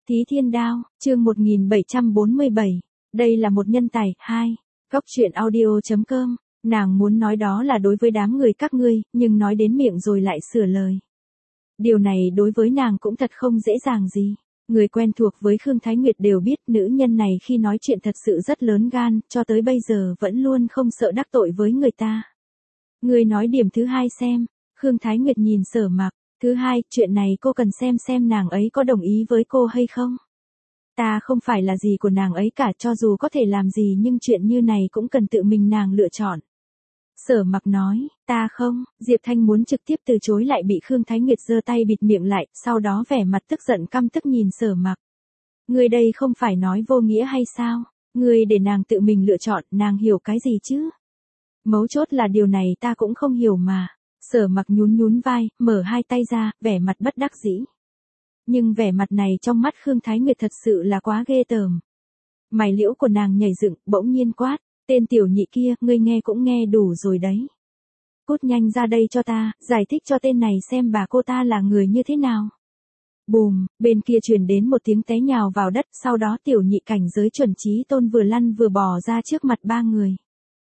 Thí Thiên Đao, chương 1747. Đây là một nhân tài. 2. Góc truyện audio.com. Nàng muốn nói đó là đối với đám người các ngươi, nhưng nói đến miệng rồi lại sửa lời. Điều này đối với nàng cũng thật không dễ dàng gì. Người quen thuộc với Khương Thái Nguyệt đều biết nữ nhân này khi nói chuyện thật sự rất lớn gan, cho tới bây giờ vẫn luôn không sợ đắc tội với người ta. Người nói điểm thứ hai xem. Khương Thái Nguyệt nhìn Sở Mặc. Thứ hai, chuyện này cô cần xem nàng ấy có đồng ý với cô hay không. Ta không phải là gì của nàng ấy cả, cho dù có thể làm gì nhưng chuyện như này cũng cần tự mình nàng lựa chọn. Sở Mặc nói, ta không. Diệp Thanh muốn trực tiếp từ chối lại bị Khương Thái Nguyệt giơ tay bịt miệng lại, sau đó vẻ mặt tức giận căm tức nhìn Sở Mặc. Ngươi đây không phải nói vô nghĩa hay sao? Ngươi để nàng tự mình lựa chọn, nàng hiểu cái gì chứ? Mấu chốt là điều này ta cũng không hiểu mà. Sở Mặc nhún vai, mở hai tay ra, vẻ mặt bất đắc dĩ. Nhưng vẻ mặt này trong mắt Khương Thái Nguyệt thật sự là quá ghê tởm. Mày liễu của nàng nhảy dựng, bỗng nhiên quát, tên tiểu nhị kia, ngươi nghe cũng nghe đủ rồi đấy. Cút nhanh ra đây cho ta, giải thích cho tên này xem bà cô ta là người như thế nào. Bùm, bên kia truyền đến một tiếng té nhào vào đất, sau đó tiểu nhị cảnh giới chuẩn trí tôn vừa lăn vừa bò ra trước mặt ba người.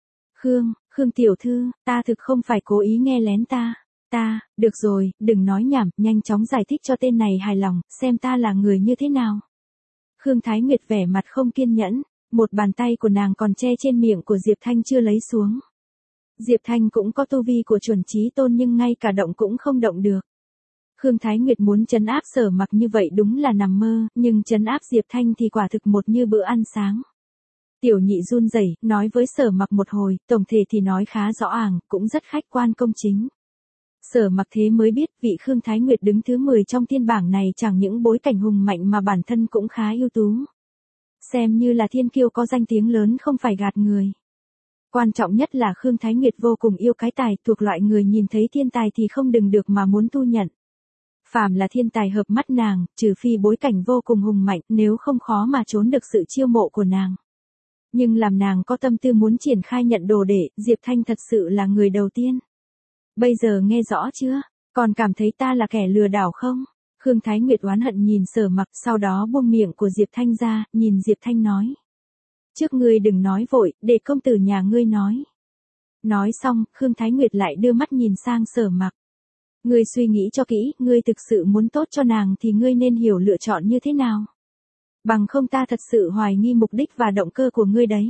Khương tiểu thư, ta thực không phải cố ý nghe lén ta. Được rồi, đừng nói nhảm, nhanh chóng giải thích cho tên này hài lòng, xem ta là người như thế nào. Khương Thái Nguyệt vẻ mặt không kiên nhẫn, một bàn tay của nàng còn che trên miệng của Diệp Thanh chưa lấy xuống. Diệp Thanh cũng có tu vi của chuẩn trí tôn nhưng ngay cả động cũng không động được. Khương Thái Nguyệt muốn trấn áp Sở Mặc như vậy đúng là nằm mơ, nhưng trấn áp Diệp Thanh thì quả thực một như bữa ăn sáng. Tiểu nhị run rẩy, nói với Sở Mặc một hồi, tổng thể thì nói khá rõ ràng, cũng rất khách quan công chính. Sở Mặc thế mới biết vị Khương Thái Nguyệt đứng thứ 10 trong thiên bảng này chẳng những bối cảnh hùng mạnh mà bản thân cũng khá ưu tú. Xem như là thiên kiêu có danh tiếng lớn không phải gạt người. Quan trọng nhất là Khương Thái Nguyệt vô cùng yêu cái tài, thuộc loại người nhìn thấy thiên tài thì không đừng được mà muốn thu nhận. Phàm là thiên tài hợp mắt nàng, trừ phi bối cảnh vô cùng hùng mạnh, nếu không khó mà trốn được sự chiêu mộ của nàng. Nhưng làm nàng có tâm tư muốn triển khai nhận đồ để, Diệp Thanh thật sự là người đầu tiên. Bây giờ nghe rõ chưa? Còn cảm thấy ta là kẻ lừa đảo không? Khương Thái Nguyệt oán hận nhìn Sở Mặc, sau đó buông miệng của Diệp Thanh ra, nhìn Diệp Thanh nói. Trước ngươi đừng nói vội, để công tử nhà ngươi nói. Nói xong, Khương Thái Nguyệt lại đưa mắt nhìn sang Sở Mặc. Ngươi suy nghĩ cho kỹ, ngươi thực sự muốn tốt cho nàng thì ngươi nên hiểu lựa chọn như thế nào. Bằng không ta thật sự hoài nghi mục đích và động cơ của ngươi đấy.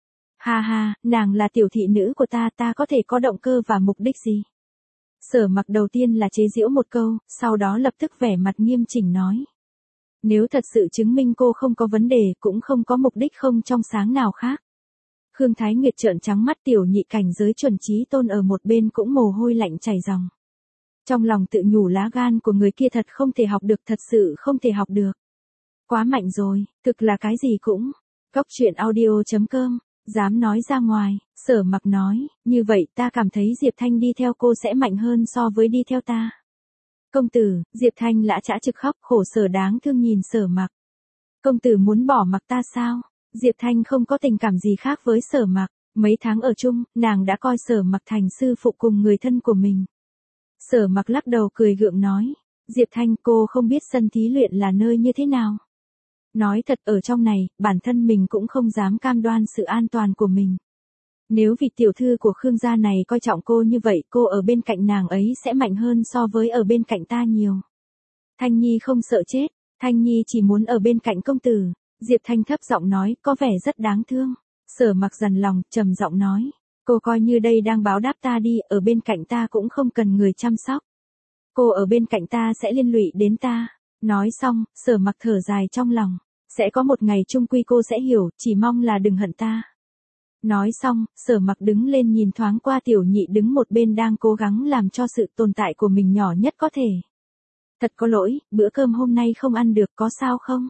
Ha, nàng là tiểu thị nữ của ta có thể có động cơ và mục đích gì? Sở Mặc đầu tiên là chế giễu một câu, sau đó lập tức vẻ mặt nghiêm chỉnh nói. Nếu thật sự chứng minh cô không có vấn đề, cũng không có mục đích không trong sáng nào khác. Khương Thái Nguyệt trợn trắng mắt, tiểu nhị cảnh giới chuẩn trí tôn ở một bên cũng mồ hôi lạnh chảy ròng. Trong lòng tự nhủ lá gan của người kia thật không thể học được, thật sự không thể học được. Quá mạnh rồi, thực là cái gì cũng. Góc truyện audio.com. Dám nói ra ngoài, Sở Mặc nói, như vậy ta cảm thấy Diệp Thanh đi theo cô sẽ mạnh hơn so với đi theo ta. Công tử, Diệp Thanh lã chã trực khóc, khổ sở đáng thương nhìn Sở Mặc. Công tử muốn bỏ mặc ta sao? Diệp Thanh không có tình cảm gì khác với Sở Mặc, mấy tháng ở chung, nàng đã coi Sở Mặc thành sư phụ cùng người thân của mình. Sở Mặc lắc đầu cười gượng nói, Diệp Thanh, cô không biết sân thí luyện là nơi như thế nào. Nói thật, ở trong này, bản thân mình cũng không dám cam đoan sự an toàn của mình. Nếu vị tiểu thư của Khương gia này coi trọng cô như vậy, cô ở bên cạnh nàng ấy sẽ mạnh hơn so với ở bên cạnh ta nhiều. Thanh Nhi không sợ chết, Thanh Nhi chỉ muốn ở bên cạnh công tử. Diệp Thanh thấp giọng nói, có vẻ rất đáng thương. Sở Mặc dằn lòng, trầm giọng nói, cô coi như đây đang báo đáp ta đi, ở bên cạnh ta cũng không cần người chăm sóc. Cô ở bên cạnh ta sẽ liên lụy đến ta. Nói xong, Sở Mặc thở dài trong lòng, sẽ có một ngày chung quy cô sẽ hiểu, chỉ mong là đừng hận ta. Nói xong, Sở Mặc đứng lên nhìn thoáng qua tiểu nhị đứng một bên đang cố gắng làm cho sự tồn tại của mình nhỏ nhất có thể. Thật có lỗi, bữa cơm hôm nay không ăn được, có sao không?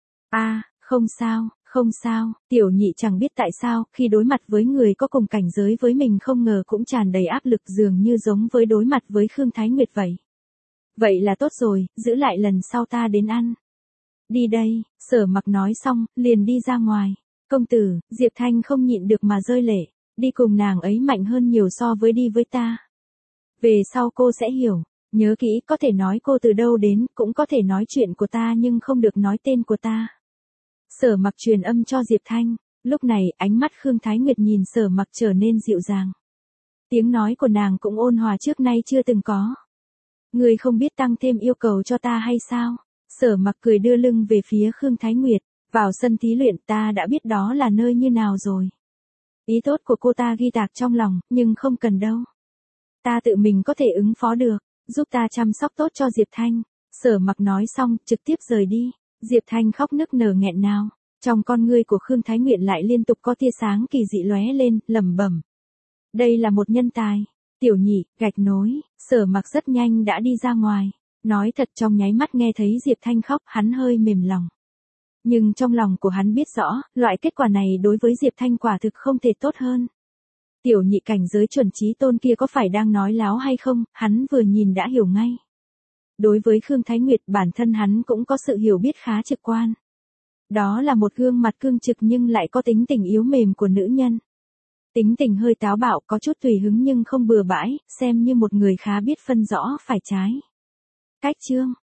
Không sao, tiểu nhị chẳng biết tại sao, khi đối mặt với người có cùng cảnh giới với mình không ngờ cũng tràn đầy áp lực, dường như giống với đối mặt với Khương Thái Nguyệt vậy. Vậy là tốt rồi, giữ lại lần sau ta đến ăn. Đi đây, Sở Mặc nói xong, liền đi ra ngoài. Công tử, Diệp Thanh không nhịn được mà rơi lệ, đi cùng nàng ấy mạnh hơn nhiều so với đi với ta. Về sau cô sẽ hiểu, Nhớ kỹ, có thể nói cô từ đâu đến, cũng có thể nói chuyện của ta nhưng không được nói tên của ta. Sở Mặc truyền âm cho Diệp Thanh, lúc này ánh mắt Khương Thái Nguyệt nhìn Sở Mặc trở nên dịu dàng. Tiếng nói của nàng cũng ôn hòa trước nay chưa từng có. Ngươi không biết tăng thêm yêu cầu cho ta hay sao? Sở Mặc cười đưa lưng về phía Khương Thái Nguyệt, vào sân thí luyện ta đã biết đó là nơi như nào rồi. Ý tốt của cô ta ghi tạc trong lòng, nhưng không cần đâu. Ta tự mình có thể ứng phó được, giúp ta chăm sóc tốt cho Diệp Thanh. Sở Mặc nói xong, trực tiếp rời đi. Diệp Thanh khóc nức nở nghẹn ngào, trong con ngươi của Khương Thái Nguyệt lại liên tục có tia sáng kỳ dị lóe lên, lẩm bẩm. Đây là một nhân tài. Tiểu Nhị, gạch nối, Sở Mặc rất nhanh đã đi ra ngoài. Nói thật trong nháy mắt nghe thấy Diệp Thanh khóc, hắn hơi mềm lòng. Nhưng trong lòng của hắn biết rõ, loại kết quả này đối với Diệp Thanh quả thực không thể tốt hơn. Tiểu Nhị cảnh giới chuẩn chí tôn kia có phải đang nói láo hay không, hắn vừa nhìn đã hiểu ngay. Đối với Khương Thái Nguyệt bản thân hắn cũng có sự hiểu biết khá trực quan. Đó là một gương mặt cương trực nhưng lại có tính tình yếu mềm của nữ nhân. Tính tình hơi táo bạo, có chút tùy hứng nhưng không bừa bãi, xem như một người khá biết phân rõ phải trái. Cách chương